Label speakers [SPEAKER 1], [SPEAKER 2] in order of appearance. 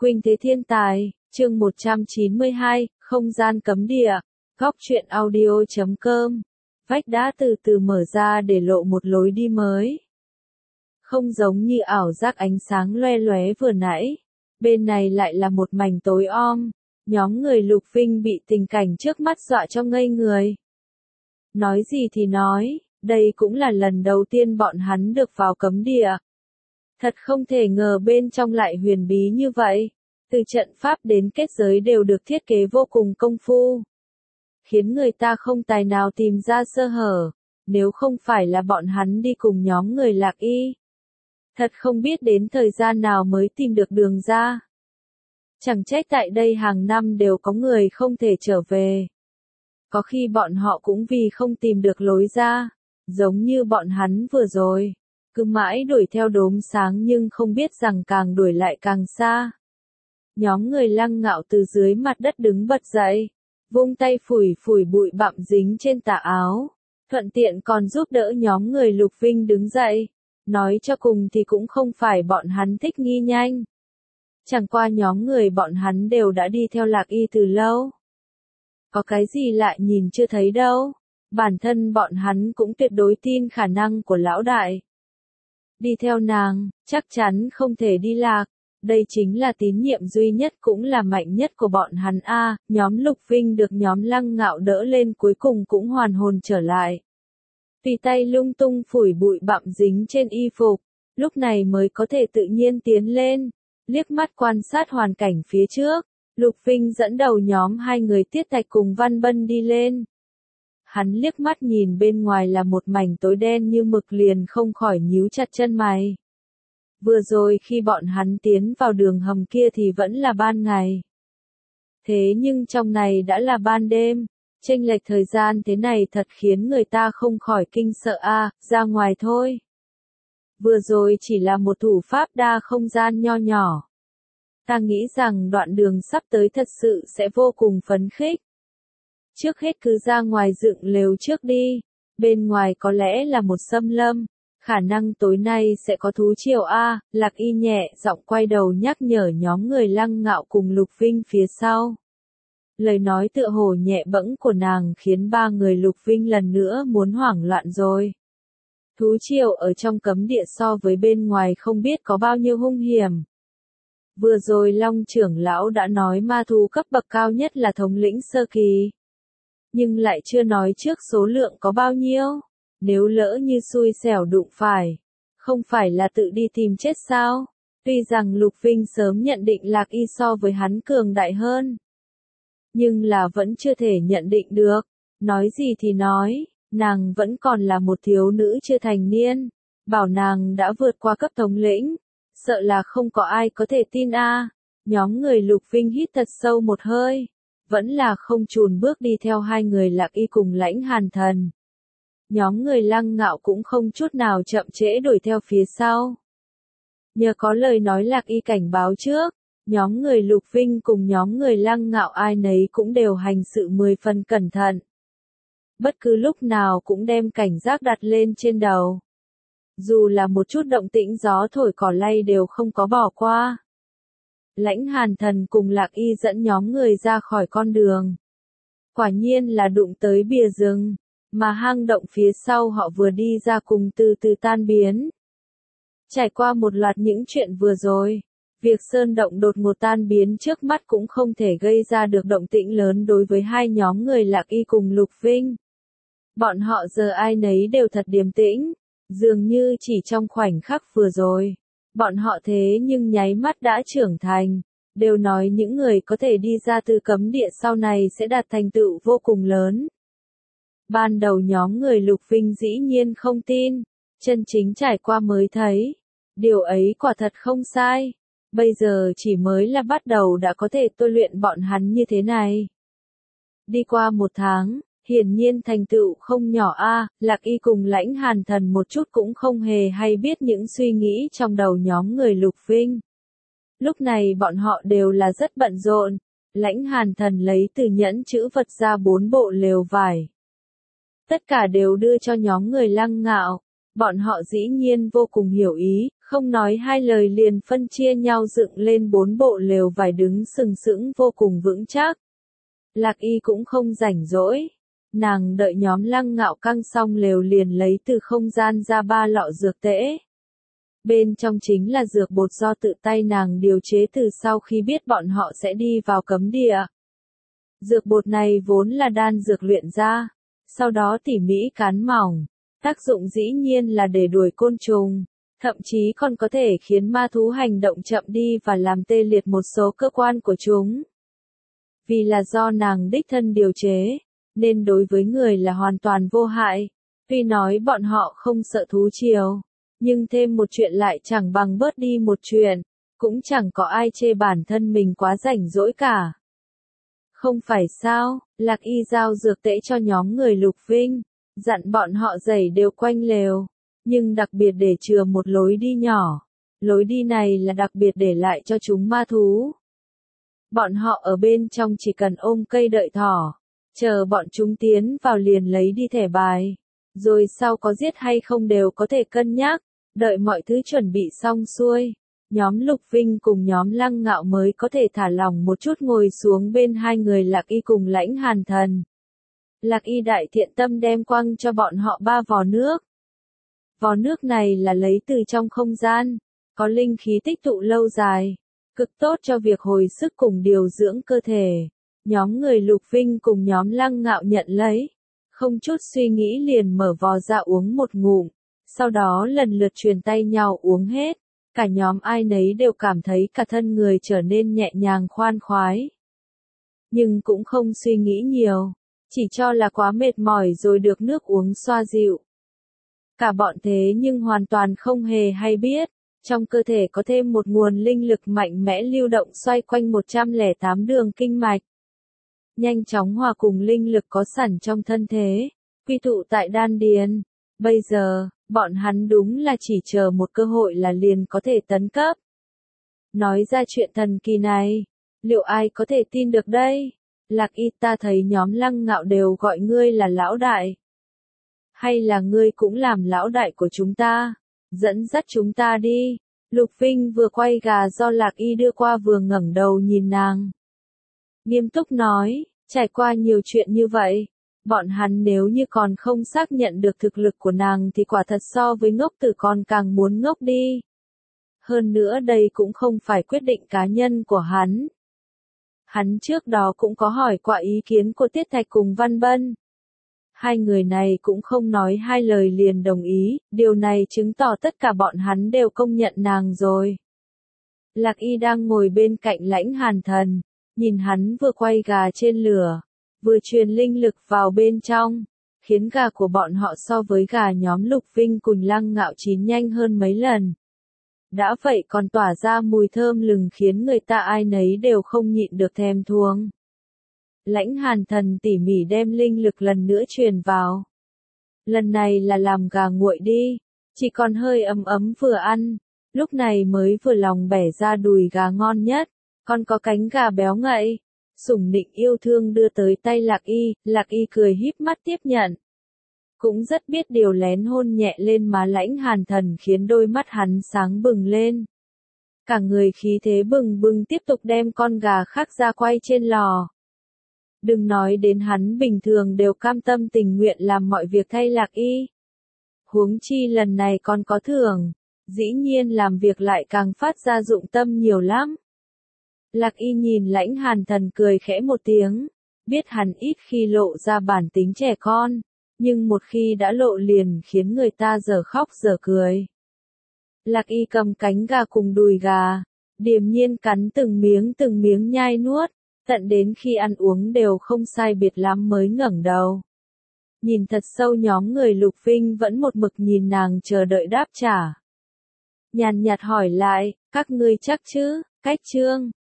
[SPEAKER 1] Khuynh thế thiên tài, chương 192, không gian cấm địa, góc truyện audio.com. Vách đá từ từ mở ra để lộ một lối đi mới. Không giống như ảo giác ánh sáng loe loé vừa nãy, bên này lại là một mảnh tối om. Nhóm người Lục Vinh bị tình cảnh trước mắt dọa cho ngây người. Nói gì thì nói, đây cũng là lần đầu tiên bọn hắn được vào cấm địa. Thật không thể ngờ bên trong lại huyền bí như vậy. Từ trận pháp đến kết giới đều được thiết kế vô cùng công phu, khiến người ta không tài nào tìm ra sơ hở, nếu không phải là bọn hắn đi cùng nhóm người Lạc Y. Thật không biết đến thời gian nào mới tìm được đường ra. Chẳng trách tại đây hàng năm đều có người không thể trở về. Có khi bọn họ cũng vì không tìm được lối ra, giống như bọn hắn vừa rồi, cứ mãi đuổi theo đốm sáng nhưng không biết rằng càng đuổi lại càng xa. Nhóm người Lăng Ngạo từ dưới mặt đất đứng bật dậy, vung tay phủi phủi bụi bặm dính trên tà áo, thuận tiện còn giúp đỡ nhóm người Lục Vinh đứng dậy. Nói cho cùng thì cũng không phải bọn hắn thích nghi nhanh. Chẳng qua nhóm người bọn hắn đều đã đi theo Lạc Y từ lâu. Có cái gì lại nhìn chưa thấy đâu. Bản thân bọn hắn cũng tuyệt đối tin khả năng của lão đại. Đi theo nàng, chắc chắn không thể đi lạc. Đây chính là tín nhiệm duy nhất cũng là mạnh nhất của bọn hắn a. Nhóm Lục Vinh được nhóm Lăng Ngạo đỡ lên cuối cùng cũng hoàn hồn trở lại. Tùy tay lung tung phủi bụi bặm dính trên y phục, lúc này mới có thể tự nhiên tiến lên, liếc mắt quan sát hoàn cảnh phía trước. Lục Vinh dẫn đầu nhóm hai người Tiết Thạch cùng Văn Bân đi lên. Hắn liếc mắt nhìn bên ngoài là một mảnh tối đen như mực liền không khỏi nhíu chặt chân mày. Vừa rồi khi bọn hắn tiến vào đường hầm kia thì vẫn là ban ngày. Thế nhưng trong này đã là ban đêm. Chênh lệch thời gian thế này thật khiến người ta không khỏi kinh sợ a. Ra ngoài thôi. Vừa rồi chỉ là một thủ pháp đa không gian nho nhỏ. Ta nghĩ rằng đoạn đường sắp tới thật sự sẽ vô cùng phấn khích. Trước hết cứ ra ngoài dựng lều trước đi. Bên ngoài có lẽ là một xâm lâm. Khả năng tối nay sẽ có thú triều a. Lạc Y nhẹ giọng quay đầu nhắc nhở nhóm người Lăng Ngạo cùng Lục Vinh phía sau. Lời nói tựa hồ nhẹ bẫng của nàng khiến ba người Lục Vinh lần nữa muốn hoảng loạn rồi. Thú triều ở trong cấm địa so với bên ngoài không biết có bao nhiêu hung hiểm. Vừa rồi Long trưởng lão đã nói ma thú cấp bậc cao nhất là thống lĩnh sơ kỳ. Nhưng lại chưa nói trước số lượng có bao nhiêu. Nếu lỡ như xui xẻo đụng phải, không phải là tự đi tìm chết sao? Tuy rằng Lục Vinh sớm nhận định Lạc Y so với hắn cường đại hơn. Nhưng là vẫn chưa thể nhận định được. Nói gì thì nói, nàng vẫn còn là một thiếu nữ chưa thành niên. Bảo nàng đã vượt qua cấp thống lĩnh. Sợ là không có ai có thể tin a. Nhóm người Lục Vinh hít thật sâu một hơi. Vẫn là không chùn bước đi theo hai người Lạc Y cùng Lãnh Hàn Thần. Nhóm người Lăng Ngạo cũng không chút nào chậm trễ đuổi theo phía sau. Nhờ có lời nói Lạc Y cảnh báo trước. Nhóm người Lục Vinh cùng nhóm người Lăng Ngạo ai nấy cũng đều hành sự 10 phần cẩn thận. Bất cứ lúc nào cũng đem cảnh giác đặt lên trên đầu. Dù là một chút động tĩnh gió thổi cỏ lay đều không có bỏ qua. Lãnh Hàn Thần cùng Lạc Y dẫn nhóm người ra khỏi con đường. Quả nhiên là đụng tới bìa rừng, mà hang động phía sau họ vừa đi ra cùng từ từ tan biến. Trải qua một loạt những chuyện vừa rồi. Việc sơn động đột ngột tan biến trước mắt cũng không thể gây ra được động tĩnh lớn đối với hai nhóm người Lạc Y cùng Lục Vinh. Bọn họ giờ ai nấy đều thật điềm tĩnh, dường như chỉ trong khoảnh khắc vừa rồi. Bọn họ thế nhưng nháy mắt đã trưởng thành, đều nói những người có thể đi ra từ cấm địa sau này sẽ đạt thành tựu vô cùng lớn. Ban đầu nhóm người Lục Vinh dĩ nhiên không tin, chân chính trải qua mới thấy. Điều ấy quả thật không sai. Bây giờ chỉ mới là bắt đầu đã có thể tôi luyện bọn hắn như thế này. Đi qua một tháng, hiển nhiên thành tựu không nhỏ a. Lạc Y cùng Lãnh Hàn Thần một chút cũng không hề hay biết những suy nghĩ trong đầu nhóm người Lục Vinh. Lúc này bọn họ đều là rất bận rộn. Lãnh Hàn Thần lấy từ nhẫn chữ vật ra 4 bộ lều vải. Tất cả đều đưa cho nhóm người Lăng Ngạo. Bọn họ dĩ nhiên vô cùng hiểu ý, Không nói hai lời liền phân chia nhau dựng lên 4 bộ lều vải đứng sừng sững vô cùng vững chắc. Lạc Y cũng không rảnh rỗi. Nàng đợi nhóm Lăng Ngạo căng xong lều liền lấy từ không gian ra 3 lọ dược tễ. Bên trong chính là dược bột do tự tay nàng điều chế từ sau khi biết bọn họ sẽ đi vào cấm địa. Dược bột này vốn là đan dược luyện ra, sau đó tỉ mỉ cán mỏng. Tác dụng dĩ nhiên là để đuổi côn trùng, thậm chí còn có thể khiến ma thú hành động chậm đi và làm tê liệt một số cơ quan của chúng. Vì là do nàng đích thân điều chế, nên đối với người là hoàn toàn vô hại. Tuy nói bọn họ không sợ thú triều, nhưng thêm một chuyện lại chẳng bằng bớt đi một chuyện, cũng chẳng có ai chê bản thân mình quá rảnh rỗi cả. Không phải sao, Lạc Y giao dược tễ cho nhóm người Lục Vinh, dặn bọn họ giày đều quanh lều, nhưng đặc biệt để chừa một lối đi nhỏ. Lối đi này là đặc biệt để lại cho chúng ma thú. Bọn họ ở bên trong chỉ cần ôm cây đợi thỏ, chờ bọn chúng tiến vào liền lấy đi thẻ bài, rồi sau có giết hay không đều có thể cân nhắc, đợi mọi thứ chuẩn bị xong xuôi. Nhóm Lục Vinh cùng nhóm Lăng Ngạo mới có thể thả lỏng một chút ngồi xuống bên hai người Lạc Y cùng Lãnh Hàn Thần. Lạc Y đại thiện tâm đem quăng cho bọn họ 3 vò nước. Vò nước này là lấy từ trong không gian, có linh khí tích tụ lâu dài, cực tốt cho việc hồi sức cùng điều dưỡng cơ thể. Nhóm người Lục Vinh cùng nhóm Lăng Ngạo nhận lấy, không chút suy nghĩ liền mở vò ra uống một ngụm, sau đó lần lượt truyền tay nhau uống hết. Cả nhóm ai nấy đều cảm thấy cả thân người trở nên nhẹ nhàng khoan khoái. Nhưng cũng không suy nghĩ nhiều, chỉ cho là quá mệt mỏi rồi được nước uống xoa dịu. Cả bọn thế nhưng hoàn toàn không hề hay biết, trong cơ thể có thêm một nguồn linh lực mạnh mẽ lưu động xoay quanh 108 đường kinh mạch. Nhanh chóng hòa cùng linh lực có sẵn trong thân thế, quy tụ tại đan điền. Bây giờ, bọn hắn đúng là chỉ chờ một cơ hội là liền có thể tấn cấp. Nói ra chuyện thần kỳ này, liệu ai có thể tin được đây? Lạc Y, ta thấy nhóm Lăng Ngạo đều gọi ngươi là lão đại. Hay là ngươi cũng làm lão đại của chúng ta? Dẫn dắt chúng ta đi. Lục Vinh vừa quay gà do Lạc Y đưa qua vừa ngẩng đầu nhìn nàng. Nghiêm túc nói, trải qua nhiều chuyện như vậy, bọn hắn nếu như còn không xác nhận được thực lực của nàng thì quả thật so với ngốc tử còn càng muốn ngốc đi. Hơn nữa đây cũng không phải quyết định cá nhân của hắn. Hắn trước đó cũng có hỏi qua ý kiến của Tiết Thạch cùng Văn Bân. Hai người này cũng không nói hai lời liền đồng ý, điều này chứng tỏ tất cả bọn hắn đều công nhận nàng rồi. Lạc Y đang ngồi bên cạnh Lãnh Hàn Thần, nhìn hắn vừa quay gà trên lửa, vừa truyền linh lực vào bên trong, khiến gà của bọn họ so với gà nhóm Lục Vinh cùng Lăng Ngạo chín nhanh hơn mấy lần. Đã vậy còn tỏa ra mùi thơm lừng khiến người ta ai nấy đều không nhịn được thèm thuồng. Lãnh Hàn Thần tỉ mỉ đem linh lực lần nữa truyền vào. Lần này là làm gà nguội đi, chỉ còn hơi ấm ấm vừa ăn, lúc này mới vừa lòng bẻ ra đùi gà ngon nhất, còn có cánh gà béo ngậy. Sủng nịnh yêu thương đưa tới tay Lạc Y cười híp mắt tiếp nhận. Cũng rất biết điều lén hôn nhẹ lên má Lãnh Hàn Thần khiến đôi mắt hắn sáng bừng lên. Cả người khí thế bừng bừng tiếp tục đem con gà khác ra quay trên lò. Đừng nói đến hắn bình thường đều cam tâm tình nguyện làm mọi việc thay Lạc Y. Huống chi lần này còn có thưởng, dĩ nhiên làm việc lại càng phát ra dụng tâm nhiều lắm. Lạc Y nhìn Lãnh Hàn Thần cười khẽ một tiếng, biết hắn ít khi lộ ra bản tính trẻ con, nhưng một khi đã lộ liền khiến người ta dở khóc dở cười. Lạc Y cầm cánh gà cùng đùi gà, điềm nhiên cắn từng miếng nhai nuốt, tận đến khi ăn uống đều không sai biệt lắm mới ngẩng đầu. Nhìn thật sâu nhóm người Lục Vinh vẫn một mực nhìn nàng chờ đợi đáp trả. Nhàn nhạt hỏi lại, các ngươi chắc chứ, Cách Chương.